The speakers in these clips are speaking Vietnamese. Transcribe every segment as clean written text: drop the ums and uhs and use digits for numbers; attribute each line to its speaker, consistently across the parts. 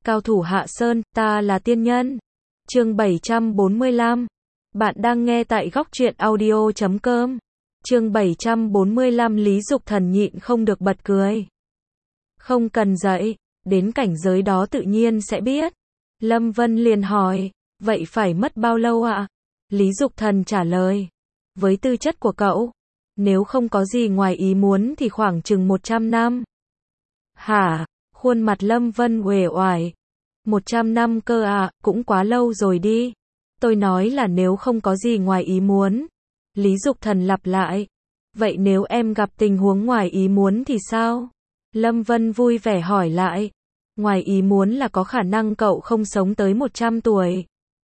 Speaker 1: Cao thủ Hạ Sơn, ta là tiên nhân. Chương 745. Bạn đang nghe tại góc truyện audio.com. Chương 745 Lý Dục Thần nhịn không được bật cười. Không cần dạy, đến cảnh giới đó tự nhiên sẽ biết. Lâm Vân liền hỏi, vậy phải mất bao lâu ạ? Lý Dục Thần trả lời, với tư chất của cậu, nếu không có gì ngoài ý muốn thì khoảng chừng 100 năm. Hả? Khuôn mặt Lâm Vân uể oải. 100 năm cơ à, cũng quá lâu rồi đi. Tôi nói là nếu không có gì ngoài ý muốn. Lý Dục Thần lặp lại. Vậy nếu em gặp tình huống ngoài ý muốn thì sao? Lâm Vân vui vẻ hỏi lại. Ngoài ý muốn là có khả năng cậu không sống tới 100 tuổi.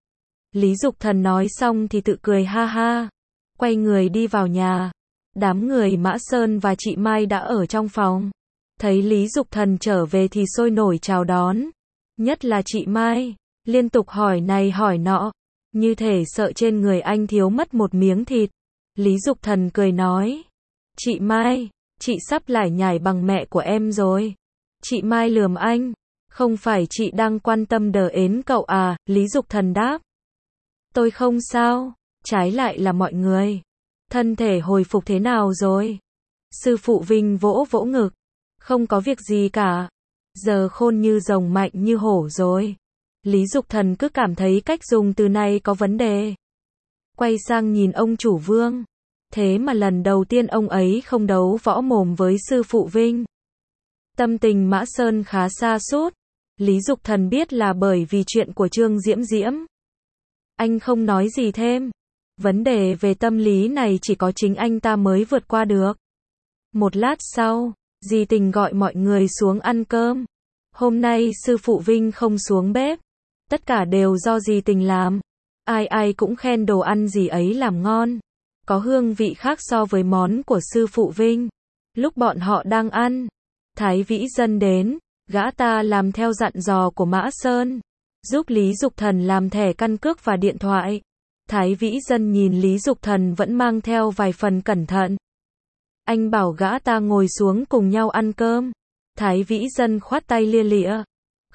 Speaker 1: Lý Dục Thần nói xong thì tự cười ha ha. Quay người đi vào nhà. Đám người Mã Sơn và chị Mai đã ở trong phòng. Thấy Lý Dục Thần trở về thì sôi nổi chào đón. Nhất là chị Mai, liên tục hỏi này hỏi nọ, như thể sợ trên người anh thiếu mất một miếng thịt. Lý Dục Thần cười nói, chị Mai, chị sắp lải nhải bằng mẹ của em rồi. Chị Mai lườm anh, không phải chị đang quan tâm đờ ến cậu à? Lý Dục Thần đáp, tôi không sao, trái lại là mọi người. Thân thể hồi phục thế nào rồi? Sư phụ Vinh vỗ vỗ ngực, không có việc gì cả. Giờ khôn như rồng mạnh như hổ rồi. Lý Dục Thần cứ cảm thấy cách dùng từ này có vấn đề. Quay sang nhìn ông chủ Vương. Thế mà lần đầu tiên ông ấy không đấu võ mồm với sư phụ Vinh. Tâm tình Mã Sơn khá sa sút. Lý Dục Thần biết là bởi vì chuyện của Trương Diễm Diễm. Anh không nói gì thêm. Vấn đề về tâm lý này chỉ có chính anh ta mới vượt qua được. Một lát sau, Dì Tình gọi mọi người xuống ăn cơm. Hôm nay sư phụ Vinh không xuống bếp. Tất cả đều do dì Tình làm. Ai ai cũng khen đồ ăn dì ấy làm ngon. Có hương vị khác so với món của sư phụ Vinh. Lúc bọn họ đang ăn, Thái Vĩ Dân đến. Gã ta làm theo dặn dò của Mã Sơn, giúp Lý Dục Thần làm thẻ căn cước và điện thoại. Thái Vĩ Dân nhìn Lý Dục Thần vẫn mang theo vài phần cẩn thận. Anh bảo gã ta ngồi xuống cùng nhau ăn cơm. Thái Vĩ Dân khoát tay lia lịa.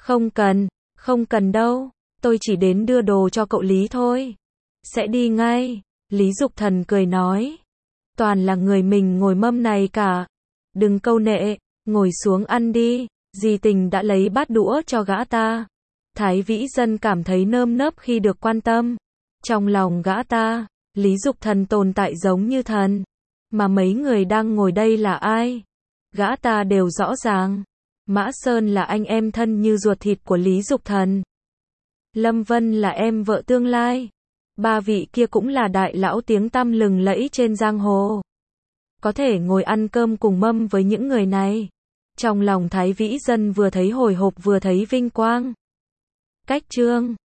Speaker 1: Không cần đâu, tôi chỉ đến đưa đồ cho cậu Lý thôi. Sẽ đi ngay. Lý Dục Thần cười nói. Toàn là người mình ngồi mâm này cả. Đừng câu nệ, ngồi xuống ăn đi. Dì Tình đã lấy bát đũa cho gã ta. Thái Vĩ Dân cảm thấy nơm nớp khi được quan tâm. Trong lòng gã ta, Lý Dục Thần tồn tại giống như thần. Mà mấy người đang ngồi đây là ai? Gã ta đều rõ ràng. Mã Sơn là anh em thân như ruột thịt của Lý Dục Thần. Lâm Vân là em vợ tương lai. Ba vị kia cũng là đại lão tiếng tăm lừng lẫy trên giang hồ. Có thể ngồi ăn cơm cùng mâm với những người này. Trong lòng Thái Vĩ Dân vừa thấy hồi hộp vừa thấy vinh quang. Cách Trương